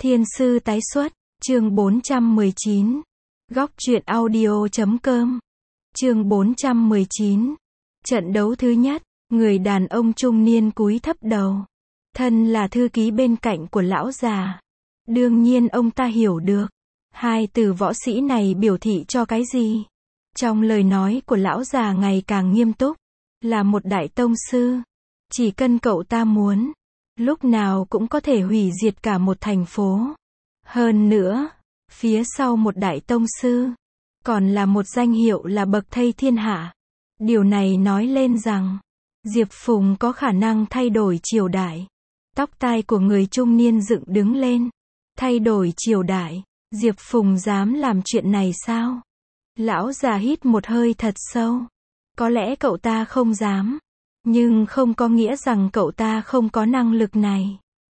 Thiên sư tái xuất, chương 419. Góc truyện audio.com. Chương 419. Trận đấu thứ nhất, người đàn ông trung niên cúi thấp đầu. Thân là thư ký bên cạnh của lão già. Đương nhiên ông ta hiểu được. Hai từ võ sĩ này biểu thị cho cái gì? Trong lời nói của lão già ngày càng nghiêm túc. Là một đại tông sư. Chỉ cần cậu ta muốn. Lúc nào cũng có thể hủy diệt cả một thành phố. Hơn nữa, phía sau một đại tông sư, còn là một danh hiệu là bậc thầy thiên hạ. Điều này nói lên rằng, Diệp Phùng có khả năng thay đổi triều đại. Tóc tai của người trung niên dựng đứng lên. Thay đổi triều đại, Diệp Phùng dám làm chuyện này sao? Lão già hít một hơi thật sâu. Có lẽ cậu ta không dám. Nhưng không có nghĩa rằng cậu ta không có năng lực này.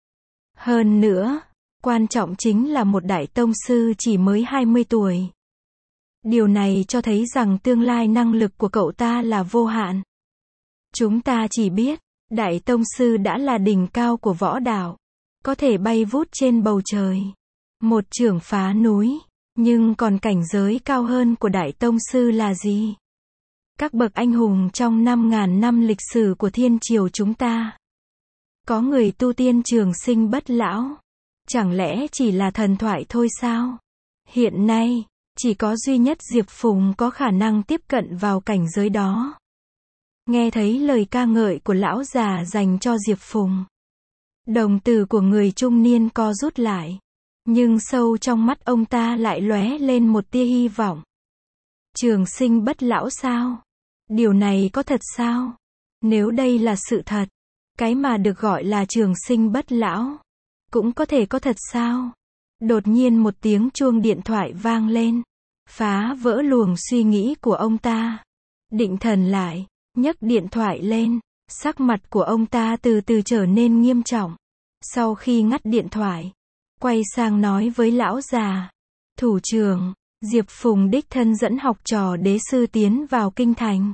Hơn nữa, quan trọng chính là một đại tông sư chỉ mới 20 tuổi. Điều này cho thấy rằng tương lai năng lực của cậu ta là vô hạn. Chúng ta chỉ biết, đại tông sư đã là đỉnh cao của võ đạo. Có thể bay vút trên bầu trời. Một chưởng phá núi. Nhưng còn cảnh giới cao hơn của đại tông sư là gì? Các bậc anh hùng trong 5.000 năm lịch sử của thiên triều chúng ta. Có người tu tiên trường sinh bất lão. Chẳng lẽ chỉ là thần thoại thôi sao? Hiện nay, chỉ có duy nhất Diệp Phùng có khả năng tiếp cận vào cảnh giới đó. Nghe thấy lời ca ngợi của lão già dành cho Diệp Phùng. Đồng tử của người trung niên co rút lại. Nhưng sâu trong mắt ông ta lại lóe lên một tia hy vọng. Trường sinh bất lão sao? Điều này có thật sao? Nếu đây là sự thật, cái mà được gọi là trường sinh bất lão, cũng có thể có thật sao? Đột nhiên một tiếng chuông điện thoại vang lên, phá vỡ luồng suy nghĩ của ông ta. Định thần lại, nhấc điện thoại lên, sắc mặt của ông ta từ từ trở nên nghiêm trọng. Sau khi ngắt điện thoại, quay sang nói với lão già, thủ trưởng, Diệp Phùng đích thân dẫn học trò đế sư tiến vào kinh thành.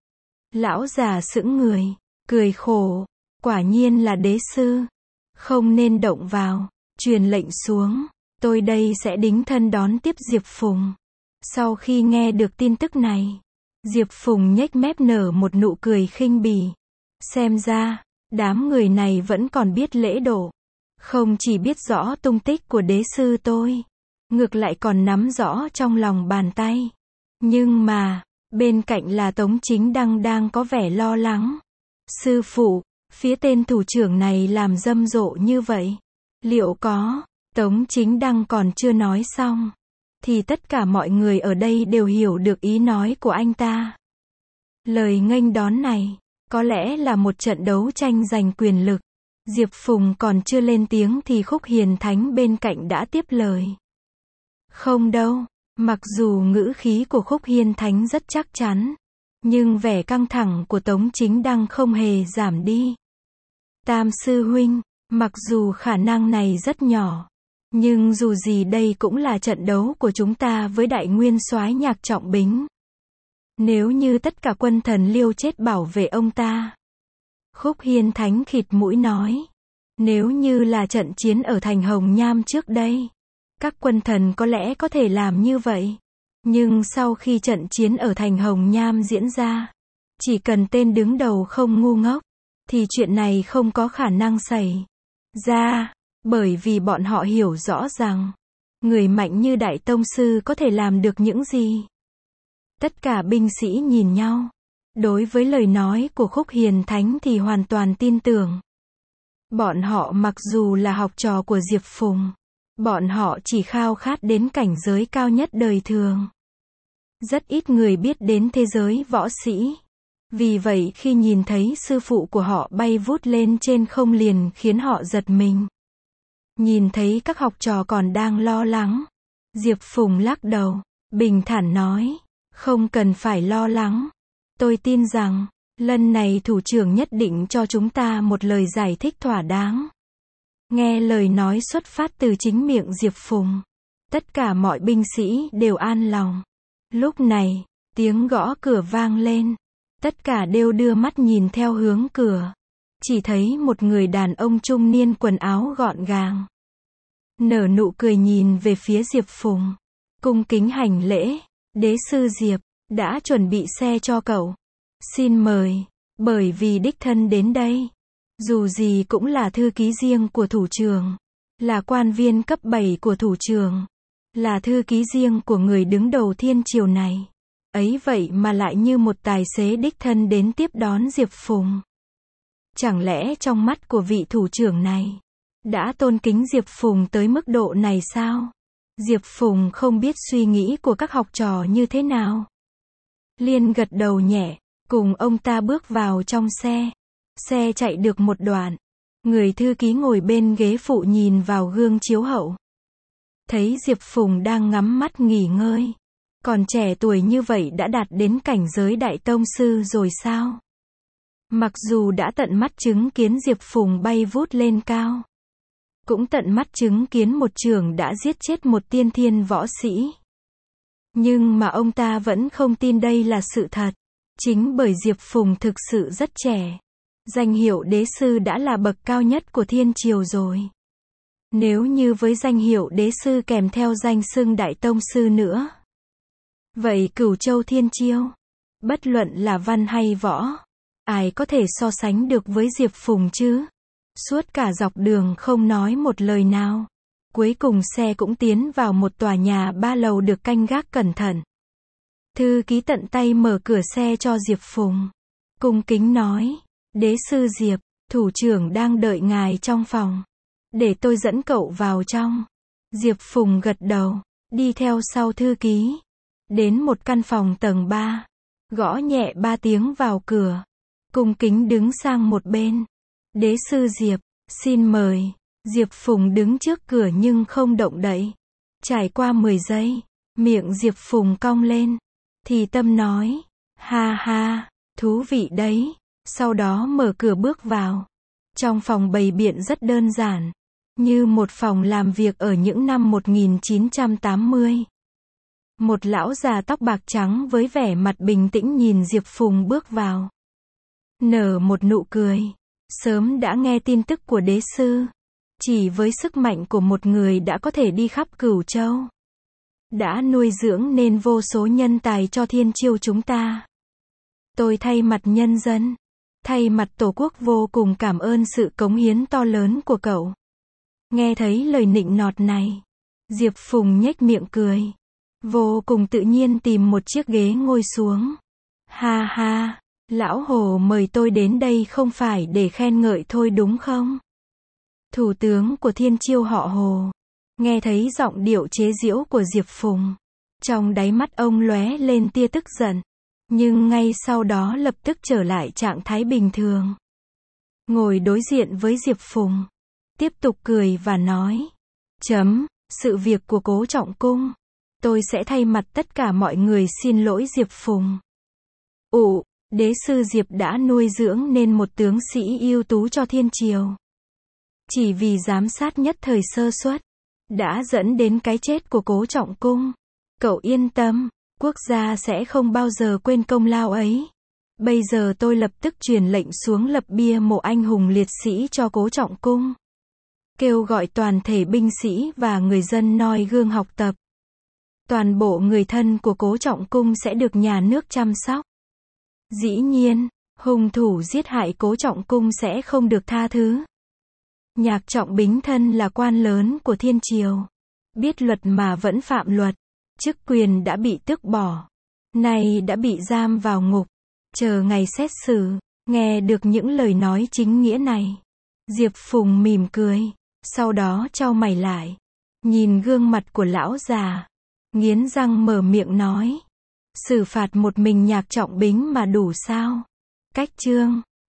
Lão già sững người, cười khổ, quả nhiên là đế sư. Không nên động vào, truyền lệnh xuống, tôi đây sẽ đích thân đón tiếp Diệp Phùng. Sau khi nghe được tin tức này, Diệp Phùng nhếch mép nở một nụ cười khinh bỉ. Xem ra, đám người này vẫn còn biết lễ độ. Không chỉ biết rõ tung tích của đế sư tôi, ngược lại còn nắm rõ trong lòng bàn tay. Nhưng mà, bên cạnh là Tống Chính Đăng đang có vẻ lo lắng. Sư phụ, phía tên thủ trưởng này làm rầm rộ như vậy. Liệu có? Tống Chính Đăng còn chưa nói xong. Thì tất cả mọi người ở đây đều hiểu được ý nói của anh ta. Lời nghênh đón này, có lẽ là một trận đấu tranh giành quyền lực. Diệp Phùng còn chưa lên tiếng thì Khúc Hiền Thánh bên cạnh đã tiếp lời. Không đâu, mặc dù ngữ khí của Khúc Hiền Thánh rất chắc chắn, nhưng vẻ căng thẳng của Tống Chính Đăng không hề giảm đi. Tam sư huynh, mặc dù khả năng này rất nhỏ, nhưng dù gì đây cũng là trận đấu của chúng ta với đại nguyên soái Nhạc Trọng Bính. Nếu như tất cả quân thần liêu chết bảo vệ ông ta. Khúc Hiền Thánh khịt mũi nói. Nếu như là trận chiến ở thành Hồng Nham trước đây, các quân thần có lẽ có thể làm như vậy. Nhưng sau khi trận chiến ở thành Hồng Nham diễn ra, chỉ cần tên đứng đầu không ngu ngốc, thì chuyện này không có khả năng xảy ra. Bởi vì bọn họ hiểu rõ rằng, người mạnh như Đại Tông Sư có thể làm được những gì. Tất cả binh sĩ nhìn nhau. Đối với lời nói của Khúc Hiền Thánh thì hoàn toàn tin tưởng. Bọn họ mặc dù là học trò của Diệp Phùng, bọn họ chỉ khao khát đến cảnh giới cao nhất đời thường. Rất ít người biết đến thế giới võ sĩ. Vì vậy khi nhìn thấy sư phụ của họ bay vút lên trên không liền khiến họ giật mình. Nhìn thấy các học trò còn đang lo lắng, Diệp Phùng lắc đầu, bình thản nói, không cần phải lo lắng. Tôi tin rằng, lần này thủ trưởng nhất định cho chúng ta một lời giải thích thỏa đáng. Nghe lời nói xuất phát từ chính miệng Diệp Phùng. Tất cả mọi binh sĩ đều an lòng. Lúc này, tiếng gõ cửa vang lên. Tất cả đều đưa mắt nhìn theo hướng cửa. Chỉ thấy một người đàn ông trung niên quần áo gọn gàng. nở nụ cười nhìn về phía Diệp Phùng. Cung kính hành lễ, đế sư Diệp, đã chuẩn bị xe cho cậu. Xin mời, bởi vì đích thân đến đây. Dù gì cũng là thư ký riêng của thủ trưởng, là quan viên cấp 7 của thủ trưởng, là thư ký riêng của người đứng đầu thiên triều này. Ấy vậy mà lại như một tài xế đích thân đến tiếp đón Diệp Phùng. Chẳng lẽ trong mắt của vị thủ trưởng này, đã tôn kính Diệp Phùng tới mức độ này sao? Diệp Phùng không biết suy nghĩ của các học trò như thế nào. Liền gật đầu nhẹ, cùng ông ta bước vào trong xe. Xe chạy được một đoạn. Người thư ký ngồi bên ghế phụ nhìn vào gương chiếu hậu. Thấy Diệp Phùng đang ngắm mắt nghỉ ngơi. Còn trẻ tuổi như vậy đã đạt đến cảnh giới đại tông sư rồi sao? Mặc dù đã tận mắt chứng kiến Diệp Phùng bay vút lên cao, cũng tận mắt chứng kiến một chưởng đã giết chết một tiên thiên võ sĩ. Nhưng mà ông ta vẫn không tin đây là sự thật. Chính bởi Diệp Phùng thực sự rất trẻ. Danh hiệu đế sư đã là bậc cao nhất của thiên triều rồi. Nếu như với danh hiệu đế sư kèm theo danh xưng đại tông sư nữa, vậy Cửu Châu thiên chiêu, bất luận là văn hay võ, ai có thể so sánh được với Diệp Phùng chứ? Suốt cả dọc đường không nói một lời nào. Cuối cùng xe cũng tiến vào một tòa nhà 3 lầu được canh gác cẩn thận. Thư ký tận tay mở cửa xe cho Diệp Phùng. Cung kính nói, đế sư Diệp, thủ trưởng đang đợi ngài trong phòng. Để tôi dẫn cậu vào trong. Diệp Phùng gật đầu, đi theo sau thư ký. Đến một căn phòng tầng 3. Gõ nhẹ 3 tiếng vào cửa. Cung kính đứng sang một bên. Đế sư Diệp, xin mời. Diệp Phùng đứng trước cửa nhưng không động đậy. Trải qua 10 giây, miệng Diệp Phùng cong lên. Thì tâm nói, ha ha, thú vị đấy. Sau đó mở cửa bước vào. Trong phòng bày biện rất đơn giản, như một phòng làm việc ở những năm 1980. Một lão già tóc bạc trắng với vẻ mặt bình tĩnh nhìn Diệp Phùng bước vào. Nở một nụ cười. Sớm đã nghe tin tức của đế sư. Chỉ với sức mạnh của một người đã có thể đi khắp Cửu Châu. Đã nuôi dưỡng nên vô số nhân tài cho thiên chiêu chúng ta. Tôi thay mặt nhân dân, thay mặt Tổ quốc vô cùng cảm ơn sự cống hiến to lớn của cậu. Nghe thấy lời nịnh nọt này, Diệp Phùng nhếch miệng cười. Vô cùng tự nhiên tìm một chiếc ghế ngồi xuống. Ha ha, lão Hồ mời tôi đến đây không phải để khen ngợi thôi đúng không? Thủ tướng của thiên chiêu họ Hồ. Nghe thấy giọng điệu chế giễu của Diệp Phùng. Trong đáy mắt ông lóe lên tia tức giận. Nhưng ngay sau đó lập tức trở lại trạng thái bình thường. Ngồi đối diện với Diệp Phùng. Tiếp tục cười và nói. Sự việc của Cố Trọng Cung. Tôi sẽ thay mặt tất cả mọi người xin lỗi Diệp Phùng. Đế sư Diệp đã nuôi dưỡng nên một tướng sĩ ưu tú cho thiên triều. Chỉ vì giám sát nhất thời sơ suất, đã dẫn đến cái chết của Cố Trọng Cung. Cậu yên tâm, quốc gia sẽ không bao giờ quên công lao ấy. Bây giờ tôi lập tức truyền lệnh xuống lập bia mộ anh hùng liệt sĩ cho Cố Trọng Cung. Kêu gọi toàn thể binh sĩ và người dân noi gương học tập. Toàn bộ người thân của Cố Trọng Cung sẽ được nhà nước chăm sóc. Dĩ nhiên, hung thủ giết hại Cố Trọng Cung sẽ không được tha thứ. Nhạc Trọng Bính thân là quan lớn của thiên triều. Biết luật mà vẫn phạm luật. Chức quyền đã bị tước bỏ. Nay đã bị giam vào ngục. Chờ ngày xét xử. Nghe được những lời nói chính nghĩa này. Diệp Phùng mỉm cười. Sau đó chau mày lại. Nhìn gương mặt của lão già. Nghiến răng mở miệng nói. Xử phạt một mình Nhạc Trọng Bính mà đủ sao? Cách chương